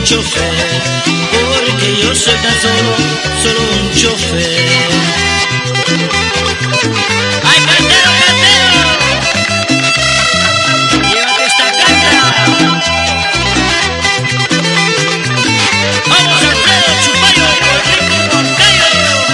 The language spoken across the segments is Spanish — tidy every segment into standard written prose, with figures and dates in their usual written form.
chofer, porque yo soy tan solo un chofer. ¡Ay, cartero, cartero! ¡Llévate esta carta! ¡Vamos, Alfredo Chupayo, por Rico Moncayo!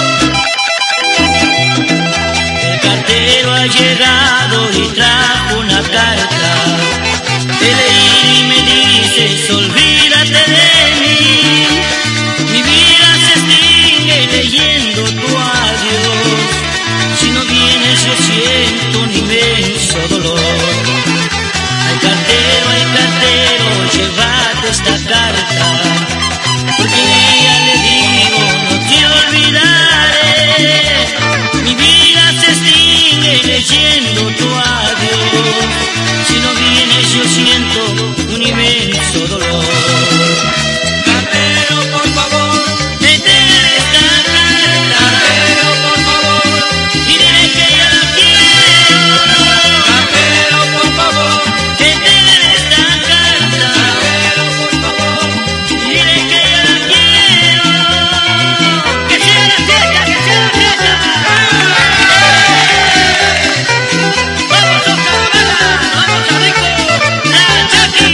El cartero ha llegado y trajo una carta. Te leí y me dices, olvídate de mí. Mi vida se extingue leyendo tu adiós. Si no vienes yo siento un inmenso dolor. Ay, cartero, llévate esta carta, porque ella le digo, no te olvidaré. Mi vida se extingue leyendo tu adiós. Si no vienes yo siento un inmenso dolor. Cartero, por favor, métele esta carta. cartero, por favor, Dile que ya la quiero. cartero, por favor, Métele esta carta. cartero, por favor. Dile que ya la quiero. Que sea la fiesta, que sea la fiesta. Vamos, Oscar Amada, vamos a Rico, la Chucky.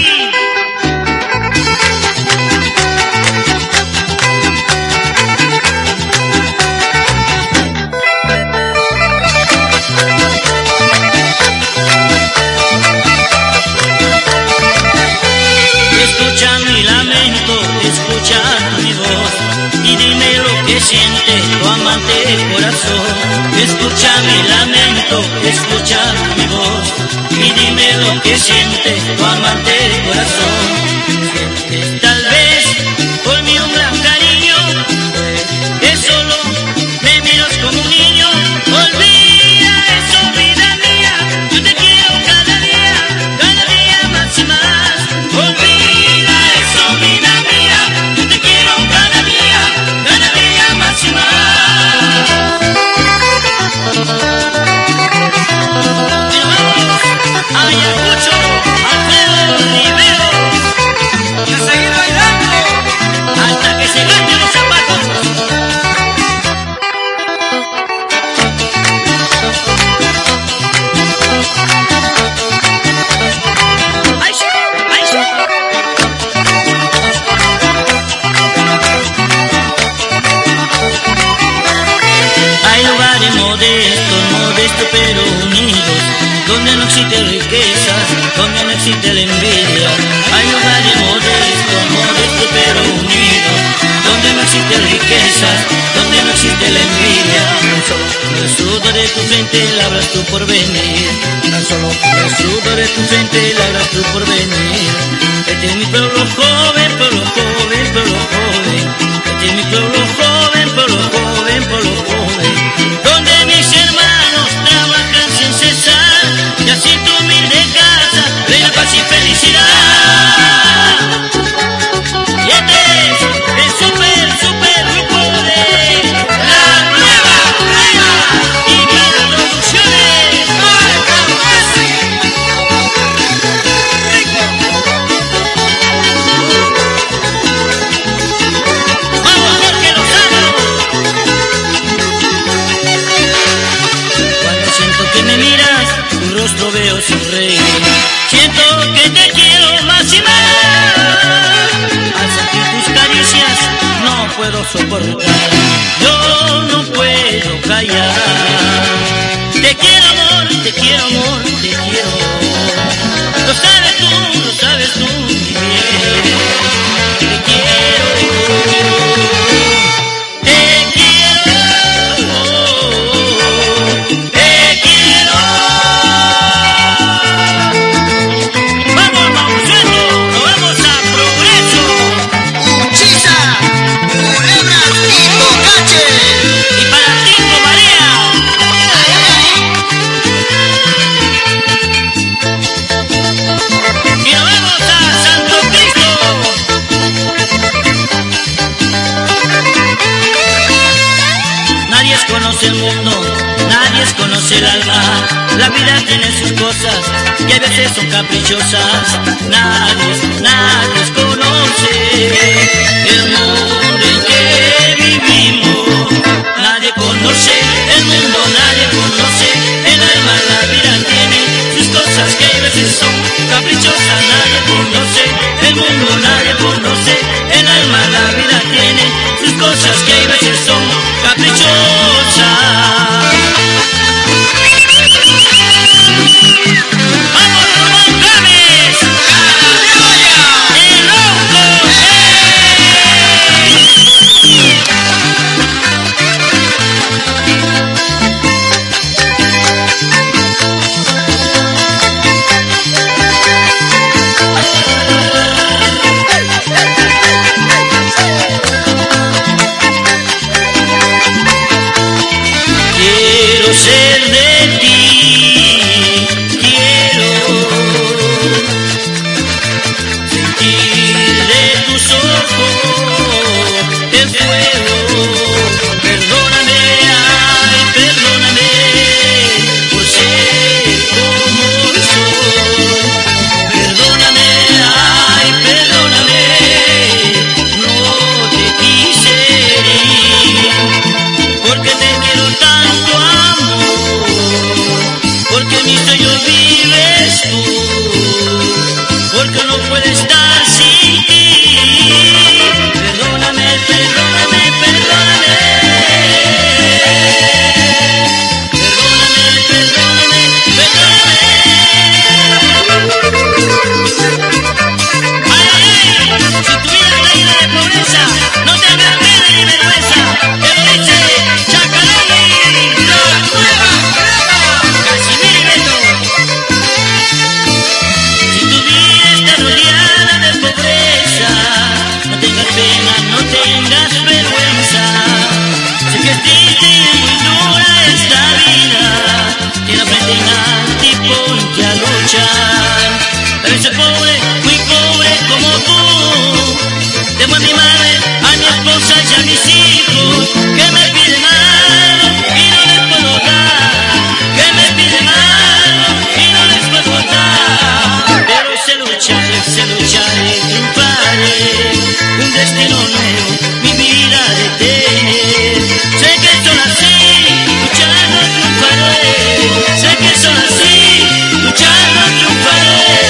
Escucha mi lamento, escucha mi voz y dime lo que siente tu amante corazón. Escucha mi lamento, escucha mi voz y dime lo que siente tu amante corazón. Sientes tal vez por mí un gran cariño, que solo me miras como un niño. Olvida eso, vida mía, yo te quiero cada día más y más. Olvida eso, vida mía, yo te quiero cada día más y más. Y nos vamos a Ayacucho, Alfredo Rivero, Y a seguir bailando. hasta que se gasten los zapatos. ¡Ay, sí! ¡Ay, sí! Hay lugares modestos pero unidos, donde no existe riqueza, donde no existe la envidia. Hay lugares modestos pero unidos, donde no existe riqueza, donde no existe la envidia. Tan solo con el sudor de tu frente labras tu porvenir. Tan solo con el sudor de tu frente labras tu porvenir. Este es mi pueblo joven, pueblo joven, pueblo joven. Este es mi pueblo joven, pueblo joven, pueblo joven. Donde mis hermanos trabajan sin cesar, y así tu humilde casa reina paz y felicidad. Y este es el super grupo de La Nueva Reina y Vida Producciones. Vamos, Jorge Lozano. Cuando siento que me miras, tu rostro veo sonreír. Siento que te quiero más y más. Al sentir tus caricias no puedo soportar. Yo no puedo callar. Te quiero amor, te quiero amor, te quiero. Lo sabes tú, mi bien. Te quiero. Te quiero. Te quiero. Vamos, Mauricio, nos vamos a Progreso. Uchiza, culebras y tocaches. Y para Tingo María. Ay, ay, ay. Y nos vamos a Santo Cristo. Nadie conoce el mundo, nadie conoce el alma. La vida tiene sus cosas y a veces son caprichosas. Nadie conoce. cosas que hay veces son caprichosas. ¡Vamos, Román Gámez! ¡El Ronco! Quiero ser de ti, quiero sentir de tus ojos el fuego. Perdóname, ay, perdóname por ser como soy. Perdóname, ay, perdóname, no te quise herir, porque te quiero tanto amor, porque en mis sueños vives tú, porque no puedo estar sin ti. Perdóname, perdóname, perdóname. Perdóname, perdóname, perdóname. Ay, ay, ay, si tu vida está llena de pobreza, no tengas pena ni vergüenza. Te lo dice Chacalón y la nueva Casimiro y Beto. Si tu vida está rodeada de pobreza, no tengas pena, no tengas vergüenza. Sé que es triste y muy dura esta vida, que no aprenden a ti, ponte a luchar. Tal vez soy pobre, muy pobre como tú. Tengo a mi madre, a mi esposa y a mis hijos, que me piden algo y no les puedo dar, que me piden algo y no les puedo dar. Pero sé luchar y triunfaré, un destino nuevo mi vida de tener. Sé que son así, luchando triunfaré, sé que son así, luchando triunfaré.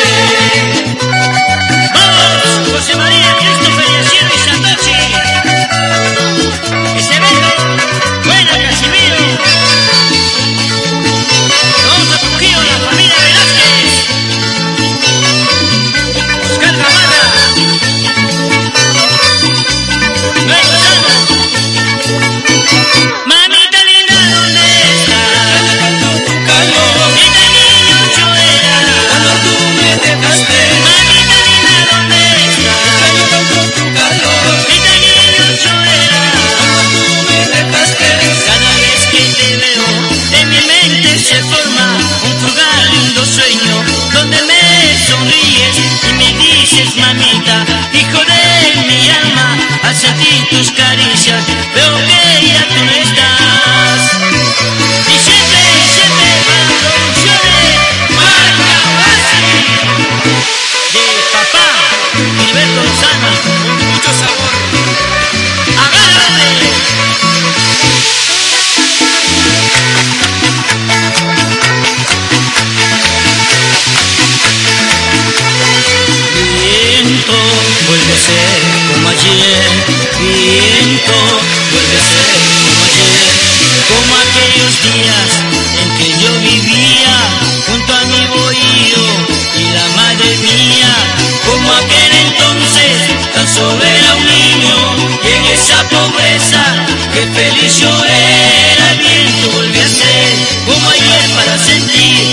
Vamos, José María, Christopher, Yaciero y Satoshi. Que se venga. Buena, Casimiro. Vamos a Trujillo, la familia Velázquez. Oscar Gamarra. Luego Sandra. Mamita linda, ¿dónde estás? Mamita niño llora. Cuando tú me dejaste, Mamita linda, ¿dónde estás? Mamita niño llora. cuando tú me dejaste, Cada vez que te veo, en mi mente se forma un frugal lindo sueño, donde me sonríes y me dices, mamita, hijo de mi alma, al sentir tus caricias, veo que ya tú no estás. Y siempre, siempre para producciones, marca fácil, de papá, Gilberto Lozano, con mucho sabor. agárrate. Viento, vuelve a ser como ayer. Viento, vuelve a ser como ayer. Como aquellos días en que yo vivía junto a mi bohío y la madre mía. Como aquel entonces tan solo era un niño y en esa pobreza que feliz yo era. El viento vuelve a ser como ayer para sentir